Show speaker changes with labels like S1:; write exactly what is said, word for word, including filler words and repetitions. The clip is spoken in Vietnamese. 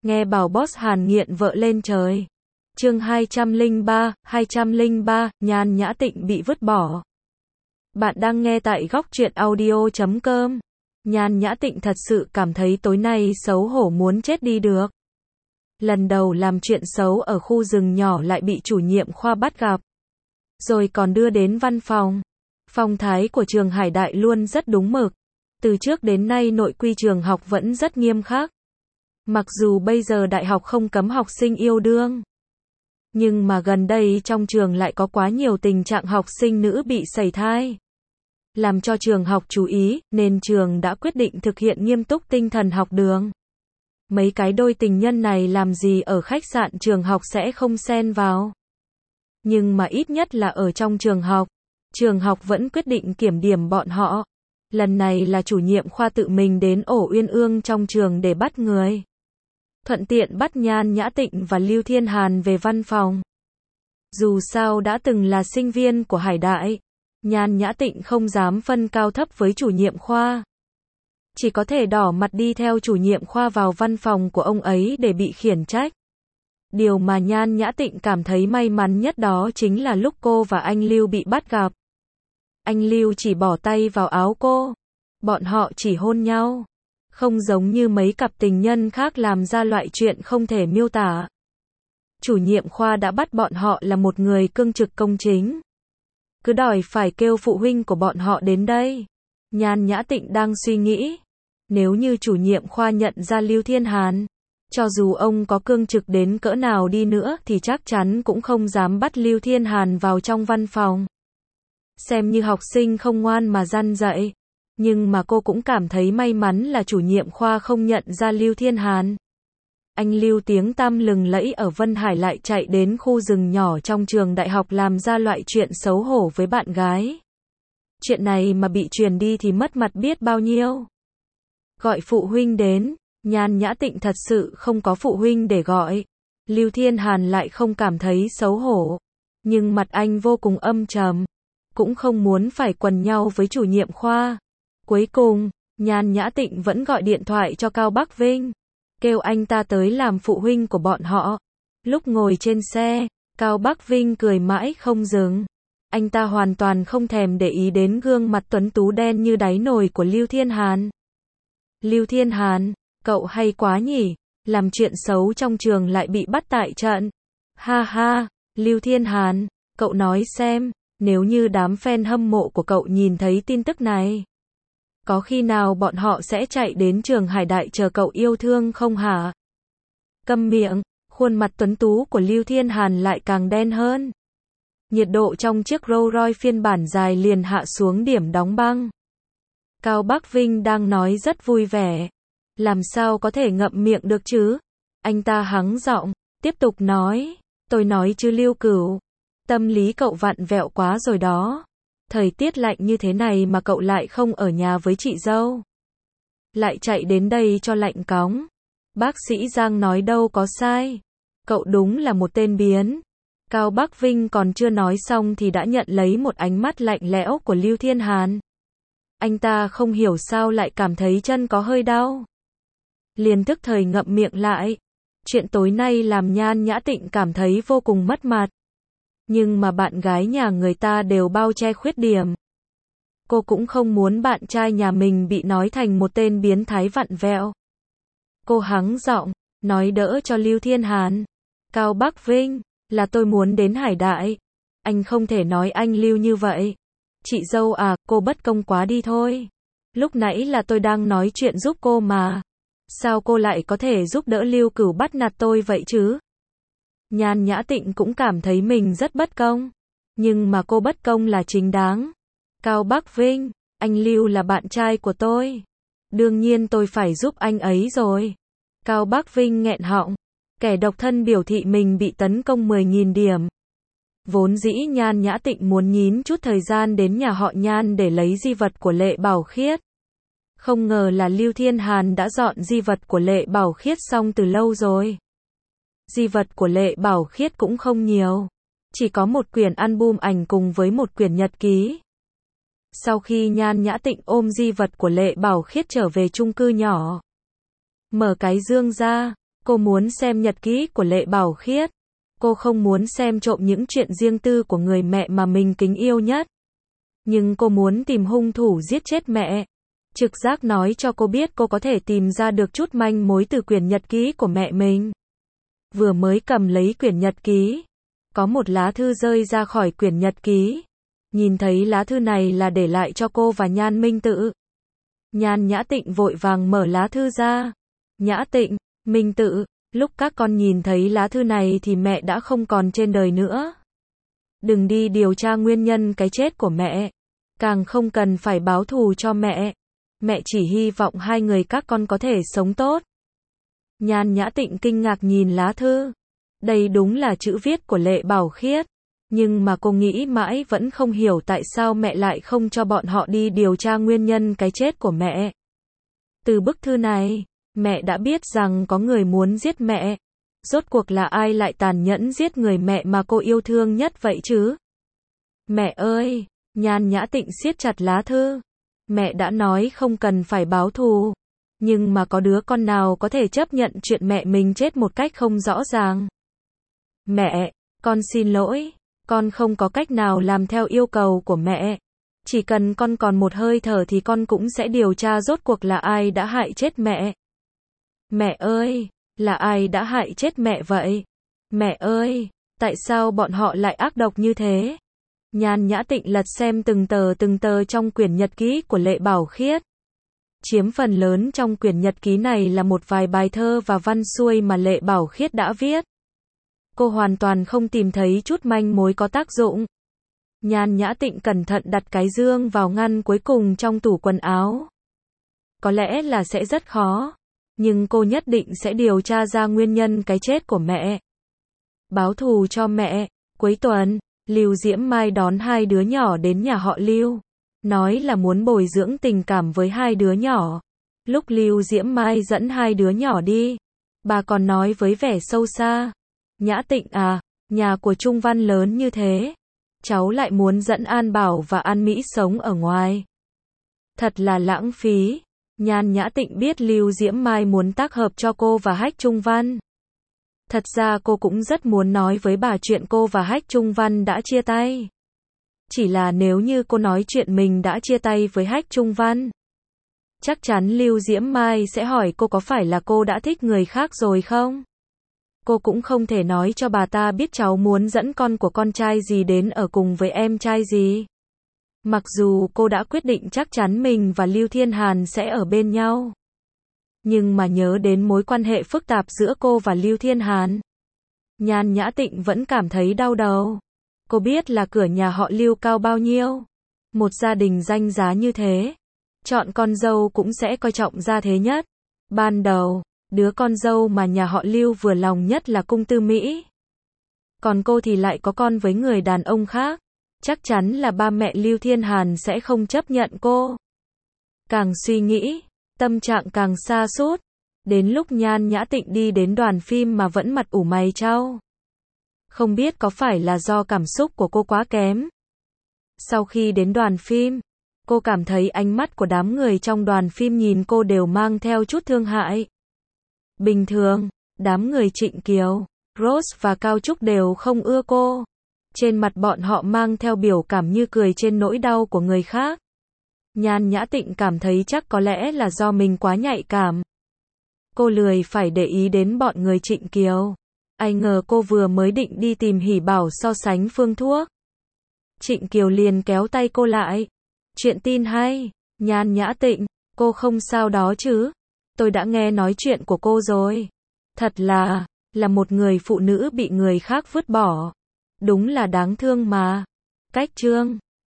S1: nghe bảo boss Hàn nghiện vợ lên trời. Chương hai trăm lẻ ba, hai trăm lẻ ba, Nhan Nhã Tịnh bị vứt bỏ. Bạn đang nghe tại góc truyện audio chấm com. Nhan Nhã Tịnh thật sự cảm thấy tối nay xấu hổ muốn chết đi được. Lần đầu làm chuyện xấu ở khu rừng nhỏ lại bị chủ nhiệm khoa bắt gặp. Rồi còn đưa đến văn phòng. Phong thái của trường Hải Đại luôn rất đúng mực. Từ trước đến nay nội quy trường học vẫn rất nghiêm khắc. Mặc dù bây giờ đại học không cấm học sinh yêu đương. Nhưng mà gần đây trong trường lại có quá nhiều tình trạng học sinh nữ bị sẩy thai. Làm cho trường học chú ý, nên trường đã quyết định thực hiện nghiêm túc tinh thần học đường. Mấy cái đôi tình nhân này làm gì ở khách sạn trường học sẽ không xen vào. Nhưng mà ít nhất là ở trong trường học, trường học vẫn quyết định kiểm điểm bọn họ. Lần này là chủ nhiệm khoa tự mình đến ổ uyên ương trong trường để bắt người. Thuận tiện bắt Nhan Nhã Tịnh và Lưu Thiên Hàn về văn phòng. Dù sao đã từng là sinh viên của Hải Đại, Nhan Nhã Tịnh không dám phân cao thấp với chủ nhiệm khoa. Chỉ có thể đỏ mặt đi theo chủ nhiệm khoa vào văn phòng của ông ấy để bị khiển trách. Điều mà Nhan Nhã Tịnh cảm thấy may mắn nhất đó chính là lúc cô và anh Lưu bị bắt gặp. Anh Lưu chỉ bỏ tay vào áo cô. Bọn họ chỉ hôn nhau. Không giống như mấy cặp tình nhân khác làm ra loại chuyện không thể miêu tả. Chủ nhiệm khoa đã bắt bọn họ là một người cương trực công chính. Cứ đòi phải kêu phụ huynh của bọn họ đến đây. Nhan Nhã Tịnh đang suy nghĩ. Nếu như chủ nhiệm khoa nhận ra Lưu Thiên Hàn, cho dù ông có cương trực đến cỡ nào đi nữa thì chắc chắn cũng không dám bắt Lưu Thiên Hàn vào trong văn phòng. Xem như học sinh không ngoan mà răn dạy. Nhưng mà cô cũng cảm thấy may mắn là chủ nhiệm khoa không nhận ra Lưu Thiên Hàn. Anh Lưu tiếng tăm lừng lẫy ở Vân Hải lại chạy đến khu rừng nhỏ trong trường đại học làm ra loại chuyện xấu hổ với bạn gái. Chuyện này mà bị truyền đi thì mất mặt biết bao nhiêu. Gọi phụ huynh đến, Nhan Nhã Tịnh thật sự không có phụ huynh để gọi. Lưu Thiên Hàn lại không cảm thấy xấu hổ. Nhưng mặt anh vô cùng âm trầm. Cũng không muốn phải quần nhau với chủ nhiệm khoa. Cuối cùng, Nhan Nhã Tịnh vẫn gọi điện thoại cho Cao Bắc Vinh. Kêu anh ta tới làm phụ huynh của bọn họ. Lúc ngồi trên xe, Cao Bắc Vinh cười mãi không dừng. Anh ta hoàn toàn không thèm để ý đến gương mặt tuấn tú đen như đáy nồi của Lưu Thiên Hàn. Lưu Thiên Hàn, cậu hay quá nhỉ, làm chuyện xấu trong trường lại bị bắt tại trận. Ha ha, Lưu Thiên Hàn, cậu nói xem, nếu như đám fan hâm mộ của cậu nhìn thấy tin tức này, có khi nào bọn họ sẽ chạy đến trường Hải Đại chờ cậu yêu thương không hả? Câm miệng, khuôn mặt tuấn tú của Lưu Thiên Hàn lại càng đen hơn. Nhiệt độ trong chiếc Rolls Royce phiên bản dài liền hạ xuống điểm đóng băng. Cao Bắc Vinh đang nói rất vui vẻ. Làm sao có thể ngậm miệng được chứ? Anh ta hắng giọng, tiếp tục nói. Tôi nói chứ Lưu Cửu. Tâm lý cậu vặn vẹo quá rồi đó. Thời tiết lạnh như thế này mà cậu lại không ở nhà với chị dâu. Lại chạy đến đây cho lạnh cóng. Bác sĩ Giang nói đâu có sai. Cậu đúng là một tên biến. Cao Bắc Vinh còn chưa nói xong thì đã nhận lấy một ánh mắt lạnh lẽo của Lưu Thiên Hàn. Anh ta không hiểu sao lại cảm thấy chân có hơi đau. Liền tức thời ngậm miệng lại. Chuyện tối nay làm Nhan Nhã Tịnh cảm thấy vô cùng mất mặt. Nhưng mà bạn gái nhà người ta đều bao che khuyết điểm. Cô cũng không muốn bạn trai nhà mình bị nói thành một tên biến thái vặn vẹo. Cô hắng giọng, nói đỡ cho Lưu Thiên Hàn. Cao Bắc Vinh, là tôi muốn đến Hải Đại. Anh không thể nói anh Lưu như vậy. Chị dâu à, cô bất công quá đi thôi. Lúc nãy là tôi đang nói chuyện giúp cô mà. Sao cô lại có thể giúp đỡ Lưu Cửu bắt nạt tôi vậy chứ? Nhan Nhã Tịnh cũng cảm thấy mình rất bất công. Nhưng mà cô bất công là chính đáng. Cao Bắc Vinh, anh Lưu là bạn trai của tôi. Đương nhiên tôi phải giúp anh ấy rồi. Cao Bắc Vinh nghẹn họng. Kẻ độc thân biểu thị mình bị tấn công mười nghìn điểm. Vốn dĩ Nhan Nhã Tịnh muốn nhín chút thời gian đến nhà họ Nhan để lấy di vật của Lệ Bảo Khiết. Không ngờ là Lưu Thiên Hàn đã dọn di vật của Lệ Bảo Khiết xong từ lâu rồi. Di vật của Lệ Bảo Khiết cũng không nhiều. Chỉ có một quyển album ảnh cùng với một quyển nhật ký. Sau khi Nhan Nhã Tịnh ôm di vật của Lệ Bảo Khiết trở về chung cư nhỏ. Mở cái dương ra, Cô muốn xem nhật ký của Lệ Bảo Khiết. Cô không muốn xem trộm những chuyện riêng tư của người mẹ mà mình kính yêu nhất. Nhưng cô muốn tìm hung thủ giết chết mẹ. Trực giác nói cho cô biết cô có thể tìm ra được chút manh mối từ quyển nhật ký của mẹ mình. Vừa mới cầm lấy quyển nhật ký, có một lá thư rơi ra khỏi quyển nhật ký. Nhìn thấy lá thư này là để lại cho cô và Nhan Minh Tự. Nhan Nhã Tịnh vội vàng mở lá thư ra. Nhã Tịnh, Minh Tự, lúc các con nhìn thấy lá thư này thì mẹ đã không còn trên đời nữa. Đừng đi điều tra nguyên nhân cái chết của mẹ. Càng không cần phải báo thù cho mẹ. Mẹ chỉ hy vọng hai người các con có thể sống tốt. Nhan Nhã Tịnh kinh ngạc nhìn lá thư. Đây đúng là chữ viết của Lệ Bảo Khiết. Nhưng mà cô nghĩ mãi vẫn không hiểu tại sao mẹ lại không cho bọn họ đi điều tra nguyên nhân cái chết của mẹ. Từ bức thư này, mẹ đã biết rằng có người muốn giết mẹ. Rốt cuộc là ai lại tàn nhẫn giết người mẹ mà cô yêu thương nhất vậy chứ? Mẹ ơi! Nhan Nhã Tịnh siết chặt lá thư. Mẹ đã nói không cần phải báo thù. Nhưng mà có đứa con nào có thể chấp nhận chuyện mẹ mình chết một cách không rõ ràng? Mẹ, con xin lỗi. Con không có cách nào làm theo yêu cầu của mẹ. Chỉ cần con còn một hơi thở thì con cũng sẽ điều tra rốt cuộc là ai đã hại chết mẹ. Mẹ ơi, là ai đã hại chết mẹ vậy? Mẹ ơi, tại sao bọn họ lại ác độc như thế? Nhan Nhã Tịnh lật xem từng tờ từng tờ trong quyển nhật ký của Lệ Bảo Khiết. Chiếm phần lớn trong quyển nhật ký này là một vài bài thơ và văn xuôi mà Lệ Bảo Khiết đã viết. Cô hoàn toàn không tìm thấy chút manh mối có tác dụng. Nhan Nhã Tịnh cẩn thận đặt cái dương vào ngăn cuối cùng trong tủ quần áo. Có lẽ là sẽ rất khó, nhưng cô nhất định sẽ điều tra ra nguyên nhân cái chết của mẹ. Báo thù cho mẹ. Cuối tuần, Lưu Diễm Mai đón hai đứa nhỏ đến nhà họ Lưu. Nói là muốn bồi dưỡng tình cảm với hai đứa nhỏ. Lúc Lưu Diễm Mai dẫn hai đứa nhỏ đi, bà còn nói với vẻ sâu xa. Nhã Tịnh à, nhà của Trung Văn lớn như thế. Cháu lại muốn dẫn An Bảo và An Mỹ sống ở ngoài. Thật là lãng phí. Nhan Nhã Tịnh biết Lưu Diễm Mai muốn tác hợp cho cô và Hách Trung Văn. Thật ra cô cũng rất muốn nói với bà chuyện cô và Hách Trung Văn đã chia tay. Chỉ là nếu như cô nói chuyện mình đã chia tay với Hách Trung Văn, chắc chắn Lưu Diễm Mai sẽ hỏi cô có phải là cô đã thích người khác rồi không? Cô cũng không thể nói cho bà ta biết cháu muốn dẫn con của con trai gì đến ở cùng với em trai gì. Mặc dù cô đã quyết định chắc chắn mình và Lưu Thiên Hàn sẽ ở bên nhau. Nhưng mà nhớ đến mối quan hệ phức tạp giữa cô và Lưu Thiên Hàn, Nhan Nhã Tịnh vẫn cảm thấy đau đầu. Cô biết là cửa nhà họ Lưu cao bao nhiêu. Một gia đình danh giá như thế, chọn con dâu cũng sẽ coi trọng gia thế nhất. Ban đầu, đứa con dâu mà nhà họ Lưu vừa lòng nhất là Cung Tư Mỹ. Còn cô thì lại có con với người đàn ông khác. Chắc chắn là ba mẹ Lưu Thiên Hàn sẽ không chấp nhận cô. Càng suy nghĩ, tâm trạng càng sa sút. Đến lúc Nhan Nhã Tịnh đi đến đoàn phim mà vẫn mặt ủ mày chau. Không biết có phải là do cảm xúc của cô quá kém. Sau khi đến đoàn phim, cô cảm thấy ánh mắt của đám người trong đoàn phim nhìn cô đều mang theo chút thương hại. Bình thường, đám người Trịnh Kiều, Rose và Cao Trúc đều không ưa cô. Trên mặt bọn họ mang theo biểu cảm như cười trên nỗi đau của người khác. Nhan Nhã Tịnh cảm thấy chắc có lẽ là do mình quá nhạy cảm. Cô lười phải để ý đến bọn người Trịnh Kiều. Ai ngờ cô vừa mới định đi tìm Hỉ Bảo so sánh phương thuốc. Trịnh Kiều liền kéo tay cô lại. Chuyện tin hay, Nhan Nhã Tịnh, cô không sao đó chứ? Tôi đã nghe nói chuyện của cô rồi. Thật là, là một người phụ nữ bị người khác vứt bỏ. Đúng là đáng thương mà. Cách chương